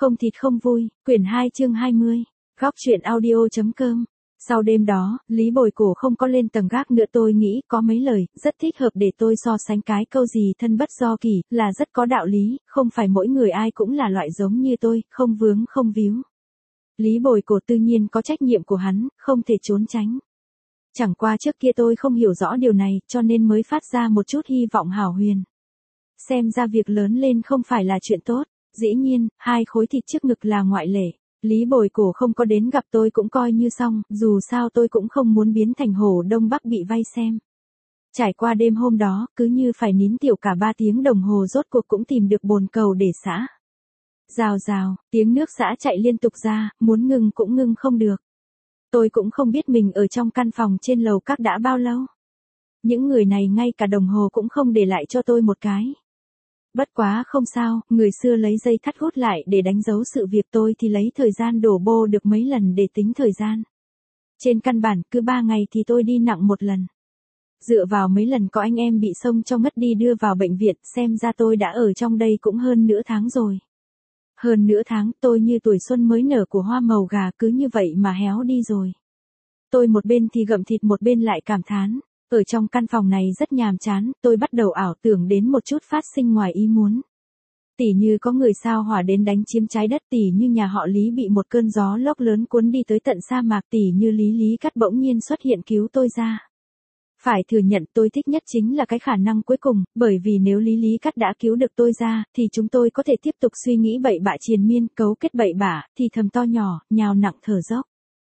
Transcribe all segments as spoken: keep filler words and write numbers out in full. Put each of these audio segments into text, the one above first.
Không thịt không vui, quyển hai chương hai mươi, góc truyện audio.com. Sau đêm đó, Lý Bồi Cổ không có lên tầng gác nữa, tôi nghĩ có mấy lời, rất thích hợp để tôi so sánh cái câu gì thân bất do kỳ, là rất có đạo lý, không phải mỗi người ai cũng là loại giống như tôi, không vướng không víu. Lý Bồi Cổ tự nhiên có trách nhiệm của hắn, không thể trốn tránh. Chẳng qua trước kia tôi không hiểu rõ điều này, cho nên mới phát ra một chút hy vọng hảo huyền. Xem ra việc lớn lên không phải là chuyện tốt, dĩ nhiên, hai khối thịt trước ngực là ngoại lệ. Lý Bồi Cổ không có đến gặp tôi cũng coi như xong, dù sao tôi cũng không muốn biến thành Hồ Đông Bắc bị vây xem. Trải qua đêm hôm đó, cứ như phải nín tiểu cả ba tiếng đồng hồ rốt cuộc cũng tìm được bồn cầu để xả. Rào rào, tiếng nước xả chạy liên tục ra, muốn ngừng cũng ngừng không được. Tôi cũng không biết mình ở trong căn phòng trên lầu các đã bao lâu. Những người này ngay cả đồng hồ cũng không để lại cho tôi một cái. Bất quá không sao, người xưa lấy dây thắt hút lại để đánh dấu sự việc, tôi thì lấy thời gian đổ bô được mấy lần để tính thời gian. Trên căn bản, cứ ba ngày thì tôi đi nặng một lần. Dựa vào mấy lần có anh em bị xông cho ngất đi đưa vào bệnh viện, xem ra tôi đã ở trong đây cũng hơn nửa tháng rồi. Hơn nửa tháng, tôi như tuổi xuân mới nở của hoa màu gà, cứ như vậy mà héo đi rồi. Tôi một bên thì gặm thịt một bên lại cảm thán. Ở trong căn phòng này rất nhàm chán, tôi bắt đầu ảo tưởng đến một chút phát sinh ngoài ý muốn. Tỉ như có người sao hỏa đến đánh chiếm trái đất, tỉ như nhà họ Lý bị một cơn gió lốc lớn cuốn đi tới tận sa mạc, tỉ như Lý Lý Cắt bỗng nhiên xuất hiện cứu tôi ra. Phải thừa nhận tôi thích nhất chính là cái khả năng cuối cùng, bởi vì nếu Lý Lý Cắt đã cứu được tôi ra, thì chúng tôi có thể tiếp tục suy nghĩ bậy bạ triền miên, cấu kết bậy bạ, thì thầm to nhỏ, nhào nặng thở dốc.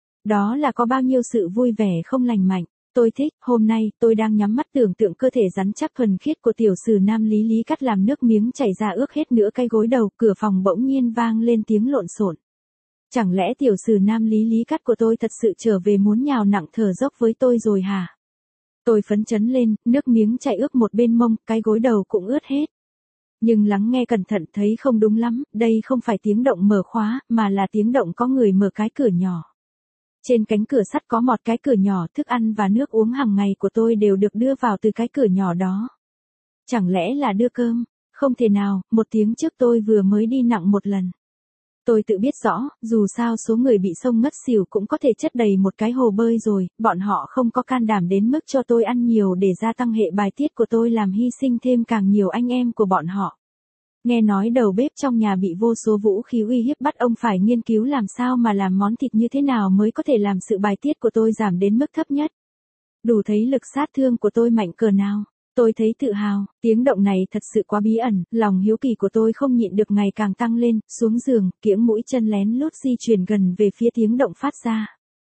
Đó là có bao nhiêu sự vui vẻ không lành mạnh. Tôi thích, hôm nay, tôi đang nhắm mắt tưởng tượng cơ thể rắn chắc thuần khiết của tiểu sử nam Lý Lý Cắt làm nước miếng chảy ra ướt hết nửa cái gối đầu, cửa phòng bỗng nhiên vang lên tiếng lộn xộn. Chẳng lẽ tiểu sử nam Lý Lý Cắt của tôi thật sự trở về muốn nhào nặng thở dốc với tôi rồi hả? Tôi phấn chấn lên, nước miếng chảy ướt một bên mông, cái gối đầu cũng ướt hết. Nhưng lắng nghe cẩn thận thấy không đúng lắm, đây không phải tiếng động mở khóa, mà là tiếng động có người mở cái cửa nhỏ. Trên cánh cửa sắt có một cái cửa nhỏ, thức ăn và nước uống hàng ngày của tôi đều được đưa vào từ cái cửa nhỏ đó. Chẳng lẽ là đưa cơm? Không thể nào, một tiếng trước tôi vừa mới đi nặng một lần. Tôi tự biết rõ, dù sao số người bị xông ngất xỉu cũng có thể chất đầy một cái hồ bơi rồi, bọn họ không có can đảm đến mức cho tôi ăn nhiều để gia tăng hệ bài tiết của tôi, làm hy sinh thêm càng nhiều anh em của bọn họ. Nghe nói đầu bếp trong nhà bị vô số vũ khí uy hiếp, bắt ông phải nghiên cứu làm sao mà làm món thịt như thế nào mới có thể làm sự bài tiết của tôi giảm đến mức thấp nhất. Đủ thấy lực sát thương của tôi mạnh cỡ nào. Tôi thấy tự hào, tiếng động này thật sự quá bí ẩn, lòng hiếu kỳ của tôi không nhịn được ngày càng tăng lên, xuống giường, kiễng mũi chân lén lút di chuyển gần về phía tiếng động phát ra.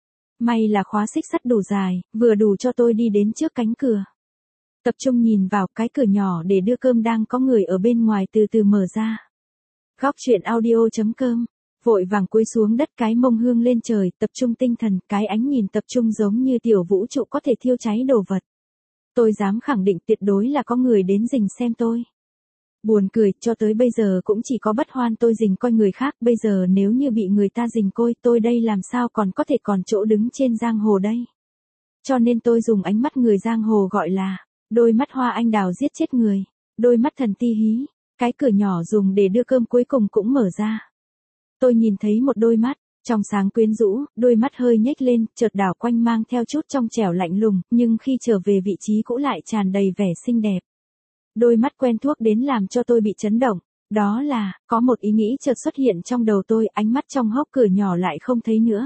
May là khóa xích sắt đủ dài, vừa đủ cho tôi đi đến trước cánh cửa. Tập trung nhìn vào cái cửa nhỏ để đưa cơm đang có người ở bên ngoài từ từ mở ra. Góc truyện audio.com. Vội vàng cúi xuống đất, cái mông hương lên trời, tập trung tinh thần, cái ánh nhìn tập trung giống như tiểu vũ trụ có thể thiêu cháy đồ vật. Tôi dám khẳng định tuyệt đối là có người đến rình xem tôi. Buồn cười, cho tới bây giờ cũng chỉ có Bất Hoan tôi rình coi người khác, bây giờ nếu như bị người ta rình coi tôi đây làm sao còn có thể còn chỗ đứng trên giang hồ đây. Cho nên tôi dùng ánh mắt người giang hồ gọi là đôi mắt hoa anh đào giết chết người, đôi mắt thần ti hí. Cái cửa nhỏ dùng để đưa cơm cuối cùng cũng mở ra. Tôi nhìn thấy một đôi mắt, trong sáng quyến rũ, đôi mắt hơi nhếch lên, chợt đảo quanh mang theo chút trong trẻo lạnh lùng, nhưng khi trở về vị trí cũ lại tràn đầy vẻ xinh đẹp. Đôi mắt quen thuộc đến làm cho tôi bị chấn động, đó là, có một ý nghĩ chợt xuất hiện trong đầu tôi, ánh mắt trong hốc cửa nhỏ lại không thấy nữa.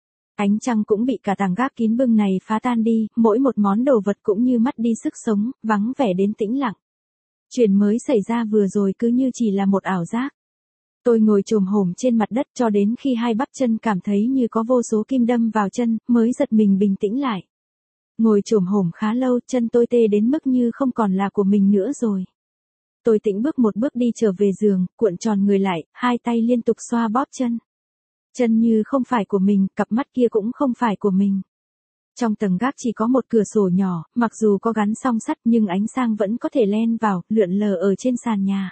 Ánh trăng cũng bị cả tàng gác kín bưng này phá tan đi, mỗi một món đồ vật cũng như mất đi sức sống, vắng vẻ đến tĩnh lặng. Chuyện mới xảy ra vừa rồi cứ như chỉ là một ảo giác. Tôi ngồi chồm hổm trên mặt đất cho đến khi hai bắp chân cảm thấy như có vô số kim đâm vào chân, mới giật mình bình tĩnh lại. Ngồi chồm hổm khá lâu, chân tôi tê đến mức như không còn là của mình nữa rồi. Tôi tĩnh bước một bước đi trở về giường, cuộn tròn người lại, hai tay liên tục xoa bóp chân. Chân như không phải của mình, cặp mắt kia cũng không phải của mình. Trong tầng gác chỉ có một cửa sổ nhỏ, mặc dù có gắn song sắt nhưng ánh sáng vẫn có thể len vào, lượn lờ ở trên sàn nhà.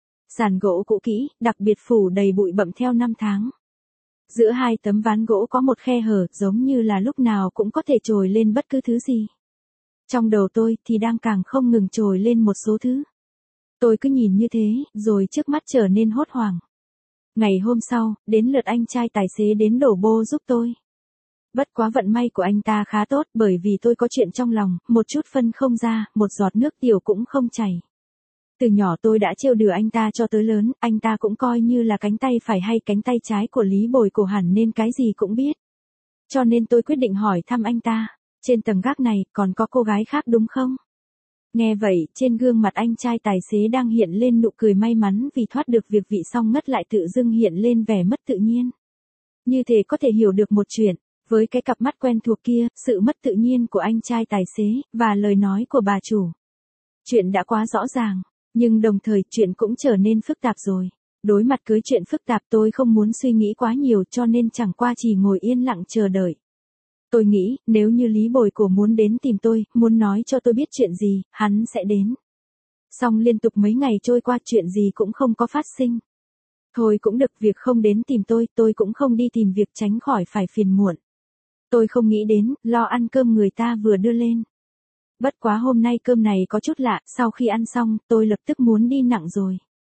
Sàn gỗ cũ kỹ, đặc biệt phủ đầy bụi bặm theo năm tháng. Giữa hai tấm ván gỗ có một khe hở, giống như là lúc nào cũng có thể trồi lên bất cứ thứ gì. Trong đầu tôi thì đang càng không ngừng trồi lên một số thứ. Tôi cứ nhìn như thế, rồi trước mắt trở nên hốt hoảng. Ngày hôm sau, đến lượt anh trai tài xế đến đổ bô giúp tôi. Bất quá vận may của anh ta khá tốt bởi vì tôi có chuyện trong lòng, một chút phân không ra, một giọt nước tiểu cũng không chảy. Từ nhỏ tôi đã trêu đùa anh ta cho tới lớn, anh ta cũng coi như là cánh tay phải hay cánh tay trái của Lý Bồi Cổ hẳn nên cái gì cũng biết. Cho nên tôi quyết định hỏi thăm anh ta, trên tầng gác này còn có cô gái khác đúng không? Nghe vậy, trên gương mặt anh trai tài xế đang hiện lên nụ cười may mắn vì thoát được việc vị xong ngất lại tự dưng hiện lên vẻ mất tự nhiên. Như thế có thể hiểu được một chuyện, với cái cặp mắt quen thuộc kia, sự mất tự nhiên của anh trai tài xế, và lời nói của bà chủ. Chuyện đã quá rõ ràng, nhưng đồng thời chuyện cũng trở nên phức tạp rồi. Đối mặt với chuyện phức tạp tôi không muốn suy nghĩ quá nhiều cho nên chẳng qua chỉ ngồi yên lặng chờ đợi. Tôi nghĩ, nếu như Lý Bồi Cổ muốn đến tìm tôi, muốn nói cho tôi biết chuyện gì, hắn sẽ đến. Xong liên tục mấy ngày trôi qua chuyện gì cũng không có phát sinh. Thôi cũng được, việc không đến tìm tôi, tôi cũng không đi tìm việc tránh khỏi phải phiền muộn. Tôi không nghĩ đến, lo ăn cơm người ta vừa đưa lên. Bất quá hôm nay cơm này có chút lạ, sau khi ăn xong, tôi lập tức muốn đi nặng rồi.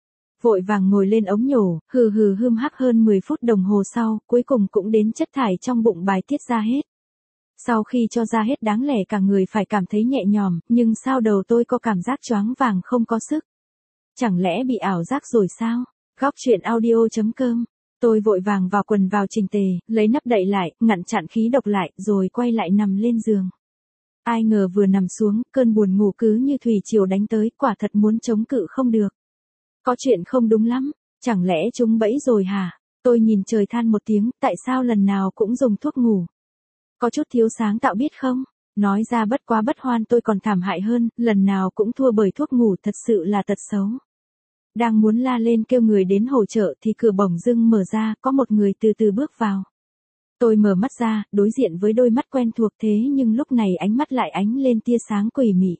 Vội vàng ngồi lên ống nhổ, hừ hừ hươm hắc hơn mười phút đồng hồ sau, cuối cùng cũng đến chất thải trong bụng bài tiết ra hết. Sau khi cho ra hết đáng lẽ cả người phải cảm thấy nhẹ nhõm, nhưng sao đầu tôi có cảm giác choáng vàng không có sức. Chẳng lẽ bị ảo giác rồi sao? Góc truyện audio chấm com. Tôi vội vàng vào quần vào chỉnh tề, lấy nắp đậy lại, ngăn chặn khí độc lại, rồi quay lại nằm lên giường. Ai ngờ vừa nằm xuống, cơn buồn ngủ cứ như thủy triều đánh tới, quả thật muốn chống cự không được. Có chuyện không đúng lắm, chẳng lẽ chúng bẫy rồi hả? Tôi nhìn trời than một tiếng, tại sao lần nào cũng dùng thuốc ngủ? Có chút thiếu sáng tạo biết không? Nói ra bất quá bất hoan tôi còn thảm hại hơn, lần nào cũng thua bởi thuốc ngủ, thật sự là tật xấu. Đang muốn la lên kêu người đến hỗ trợ thì cửa bỗng dưng mở ra, có một người từ từ bước vào. Tôi mở mắt ra, đối diện với đôi mắt quen thuộc thế nhưng lúc này ánh mắt lại ánh lên tia sáng quỷ mị.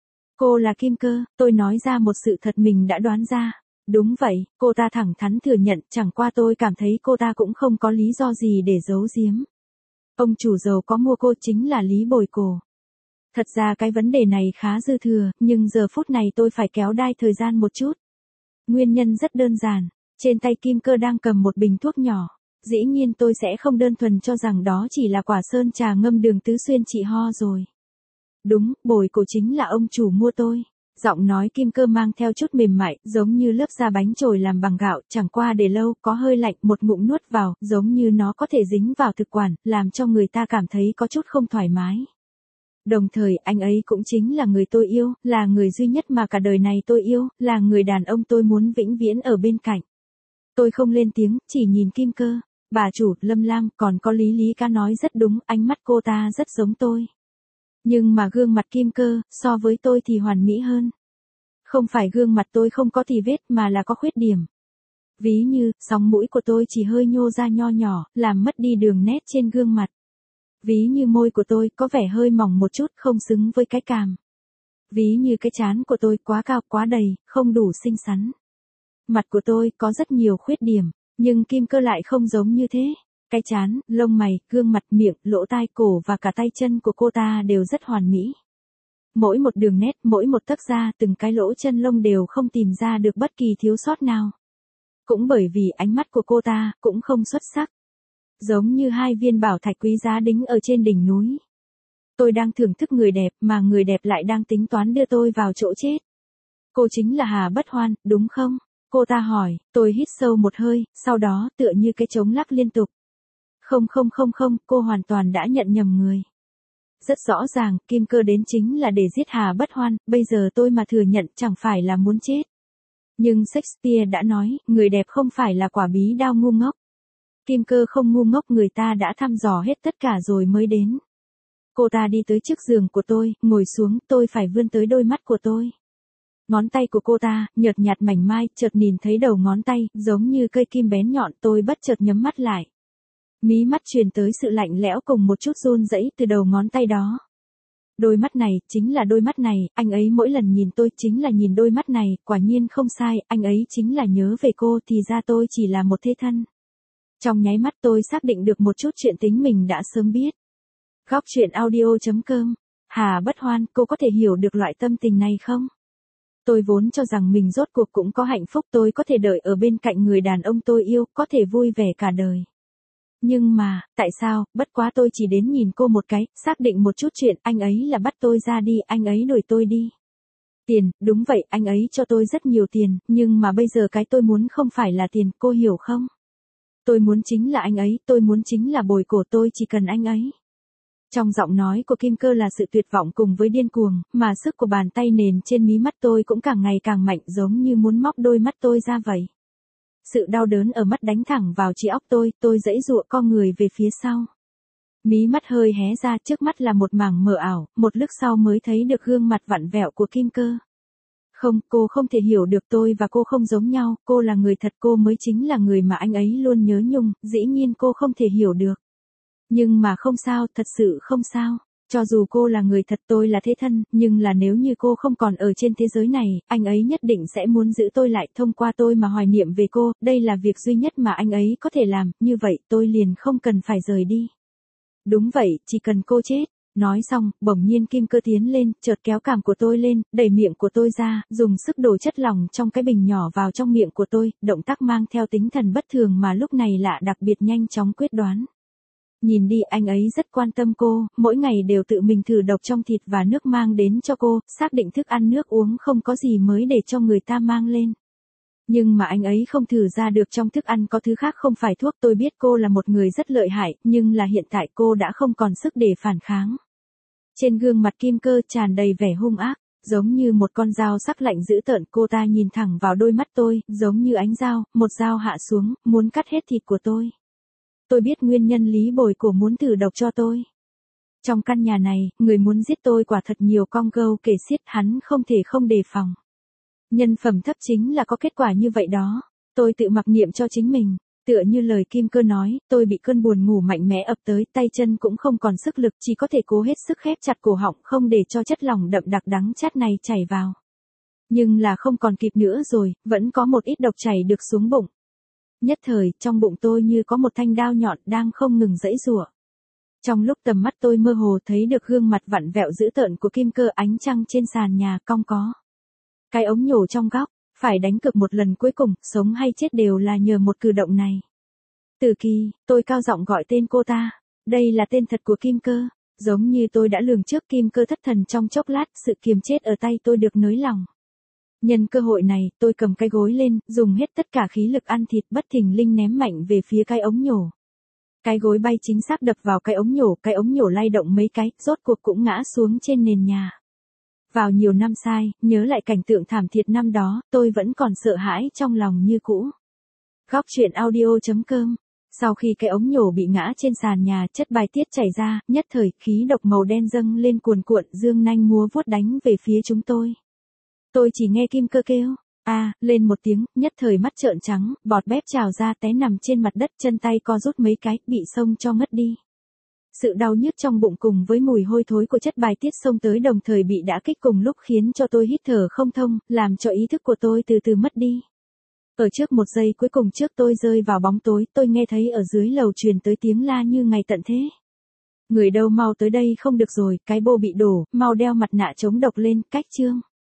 Cô là Kim Cơ, tôi nói ra một sự thật mình đã đoán ra. Đúng vậy, cô ta thẳng thắn thừa nhận, chẳng qua tôi cảm thấy cô ta cũng không có lý do gì để giấu giếm. Ông chủ giàu có mua cô chính là Lý Bồi Cổ. Thật ra cái vấn đề này khá dư thừa, nhưng giờ phút này tôi phải kéo đai thời gian một chút. Nguyên nhân rất đơn giản, trên tay Kim Cơ đang cầm một bình thuốc nhỏ. Dĩ nhiên tôi sẽ không đơn thuần cho rằng đó chỉ là quả sơn trà ngâm đường tứ xuyên trị ho rồi. Đúng, Bồi Cổ chính là ông chủ mua tôi. Giọng nói Kim Cơ mang theo chút mềm mại, giống như lớp da bánh trồi làm bằng gạo, chẳng qua để lâu, có hơi lạnh, một ngụm nuốt vào, giống như nó có thể dính vào thực quản, làm cho người ta cảm thấy có chút không thoải mái. Đồng thời, anh ấy cũng chính là người tôi yêu, là người duy nhất mà cả đời này tôi yêu, là người đàn ông tôi muốn vĩnh viễn ở bên cạnh. Tôi không lên tiếng, chỉ nhìn Kim Cơ. Bà chủ, Lâm Lam, còn có Lý Lý ca nói rất đúng, ánh mắt cô ta rất giống tôi. Nhưng mà gương mặt Kim Cơ, so với tôi thì hoàn mỹ hơn. Không phải gương mặt tôi không có tì vết mà là có khuyết điểm. Ví như, sóng mũi của tôi chỉ hơi nhô ra nho nhỏ, làm mất đi đường nét trên gương mặt. Ví như môi của tôi có vẻ hơi mỏng một chút, không xứng với cái cằm. Ví như cái trán của tôi quá cao quá đầy, không đủ xinh xắn. Mặt của tôi có rất nhiều khuyết điểm, nhưng Kim Cơ lại không giống như thế. Cái trán, lông mày, gương mặt, miệng, lỗ tai, cổ và cả tay chân của cô ta đều rất hoàn mỹ. Mỗi một đường nét, mỗi một tấc da, từng cái lỗ chân lông đều không tìm ra được bất kỳ thiếu sót nào. Cũng bởi vì ánh mắt của cô ta cũng không xuất sắc. Giống như hai viên bảo thạch quý giá đính ở trên đỉnh núi. Tôi đang thưởng thức người đẹp mà người đẹp lại đang tính toán đưa tôi vào chỗ chết. Cô chính là Hà Bất Hoan, đúng không? Cô ta hỏi, tôi hít sâu một hơi, sau đó tựa như cái trống lắc liên tục. Không không không không, cô hoàn toàn đã nhận nhầm người. Rất rõ ràng, Kim Cơ đến chính là để giết Hà Bất Hoan, bây giờ tôi mà thừa nhận chẳng phải là muốn chết. Nhưng Shakespeare đã nói, người đẹp không phải là quả bí đao ngu ngốc. Kim Cơ không ngu ngốc, người ta đã thăm dò hết tất cả rồi mới đến. Cô ta đi tới trước giường của tôi, ngồi xuống, tôi phải vươn tới đôi mắt của tôi. Ngón tay của cô ta, nhợt nhạt mảnh mai, chợt nhìn thấy đầu ngón tay, giống như cây kim bén nhọn, tôi bất chợt nhắm mắt lại. Mí mắt truyền tới sự lạnh lẽo cùng một chút run rẩy từ đầu ngón tay đó. Đôi mắt này, chính là đôi mắt này, anh ấy mỗi lần nhìn tôi chính là nhìn đôi mắt này, quả nhiên không sai, anh ấy chính là nhớ về cô, thì ra tôi chỉ là một thế thân. Trong nháy mắt tôi xác định được một chút chuyện tính mình đã sớm biết. Góc truyện audio chấm com. Hà Bất Hoan, cô có thể hiểu được loại tâm tình này không? Tôi vốn cho rằng mình rốt cuộc cũng có hạnh phúc, tôi có thể đợi ở bên cạnh người đàn ông tôi yêu, có thể vui vẻ cả đời. Nhưng mà, tại sao, bất quá tôi chỉ đến nhìn cô một cái, xác định một chút chuyện, anh ấy là bắt tôi ra đi, anh ấy đuổi tôi đi. Tiền, đúng vậy, anh ấy cho tôi rất nhiều tiền, nhưng mà bây giờ cái tôi muốn không phải là tiền, cô hiểu không? Tôi muốn chính là anh ấy, tôi muốn chính là bồi cổ, tôi chỉ cần anh ấy. Trong giọng nói của Kim Cơ là sự tuyệt vọng cùng với điên cuồng, mà sức của bàn tay nền trên mí mắt tôi cũng càng ngày càng mạnh, giống như muốn móc đôi mắt tôi ra vậy. Sự đau đớn ở mắt đánh thẳng vào trí óc tôi, tôi giãy giụa co người về phía sau. Mí mắt hơi hé ra, trước mắt là một mảng mờ ảo, một lúc sau mới thấy được gương mặt vặn vẹo của Kim Cơ. Không, cô không thể hiểu được, tôi và cô không giống nhau, cô là người thật, cô mới chính là người mà anh ấy luôn nhớ nhung, dĩ nhiên cô không thể hiểu được. Nhưng mà không sao, thật sự không sao. Cho dù cô là người thật, tôi là thế thân, nhưng là nếu như cô không còn ở trên thế giới này, anh ấy nhất định sẽ muốn giữ tôi lại, thông qua tôi mà hoài niệm về cô, đây là việc duy nhất mà anh ấy có thể làm, như vậy tôi liền không cần phải rời đi. Đúng vậy, chỉ cần cô chết. Nói xong, bỗng nhiên Kim Cơ tiến lên, chợt kéo cằm của tôi lên, đẩy miệng của tôi ra, dùng sức đổ chất lỏng trong cái bình nhỏ vào trong miệng của tôi, động tác mang theo tính thần bất thường mà lúc này lạ đặc biệt nhanh chóng quyết đoán. Nhìn đi, anh ấy rất quan tâm cô, mỗi ngày đều tự mình thử độc trong thịt và nước mang đến cho cô, xác định thức ăn nước uống không có gì mới để cho người ta mang lên. Nhưng mà anh ấy không thử ra được trong thức ăn có thứ khác không phải thuốc. Tôi biết cô là một người rất lợi hại, nhưng là hiện tại cô đã không còn sức để phản kháng. Trên gương mặt Kim Cơ tràn đầy vẻ hung ác, giống như một con dao sắc lạnh dữ tợn, cô ta nhìn thẳng vào đôi mắt tôi, giống như ánh dao, một dao hạ xuống, muốn cắt hết thịt của tôi. Tôi biết nguyên nhân Lý Bồi Cổ muốn thử độc cho tôi. Trong căn nhà này, người muốn giết tôi quả thật nhiều, con gâu kể xiết, hắn không thể không đề phòng. Nhân phẩm thấp chính là có kết quả như vậy đó. Tôi tự mặc niệm cho chính mình, tựa như lời Kim Cơ nói, tôi bị cơn buồn ngủ mạnh mẽ ập tới, tay chân cũng không còn sức lực, chỉ có thể cố hết sức khép chặt cổ họng, không để cho chất lỏng đậm đặc đắng chát này chảy vào. Nhưng là không còn kịp nữa rồi, vẫn có một ít độc chảy được xuống bụng. Nhất thời, trong bụng tôi như có một thanh đao nhọn đang không ngừng giãy giụa. Trong lúc tầm mắt tôi mơ hồ thấy được gương mặt vặn vẹo dữ tợn của Kim Cơ, ánh trăng trên sàn nhà cong có. Cái ống nhổ trong góc, phải đánh cược một lần cuối cùng, sống hay chết đều là nhờ một cử động này. Từ Kỳ, tôi cao giọng gọi tên cô ta. Đây là tên thật của Kim Cơ. Giống như tôi đã lường trước, Kim Cơ thất thần trong chốc lát, sự kiềm chết ở tay tôi được nới lỏng. Nhân cơ hội này, tôi cầm cái gối lên, dùng hết tất cả khí lực ăn thịt, bất thình lình ném mạnh về phía cái ống nhổ. Cái gối bay chính xác đập vào cái ống nhổ, cái ống nhổ lay động mấy cái, rốt cuộc cũng ngã xuống trên nền nhà. Vào nhiều năm sai, nhớ lại cảnh tượng thảm thiết năm đó, tôi vẫn còn sợ hãi trong lòng như cũ. Góc truyện audio chấm com. Sau khi cái ống nhổ bị ngã trên sàn nhà, chất bài tiết chảy ra, nhất thời khí độc màu đen dâng lên cuồn cuộn, dương nanh múa vuốt đánh về phía chúng tôi. Tôi chỉ nghe Kim Cơ kêu a à, lên một tiếng, nhất thời mắt trợn trắng, bọt bép trào ra, té nằm trên mặt đất, chân tay co rút mấy cái, bị xông cho ngất đi. Sự đau nhức trong bụng cùng với mùi hôi thối của chất bài tiết xông tới đồng thời bị đả kích cùng lúc khiến cho tôi hít thở không thông, làm cho ý thức của tôi từ từ mất đi. Ở trước một giây cuối cùng trước tôi rơi vào bóng tối, tôi nghe thấy ở dưới lầu truyền tới tiếng la như ngày tận thế. Người đâu, mau tới đây, không được rồi, cái bô bị đổ, mau đeo mặt nạ chống độc lên, cách Trương.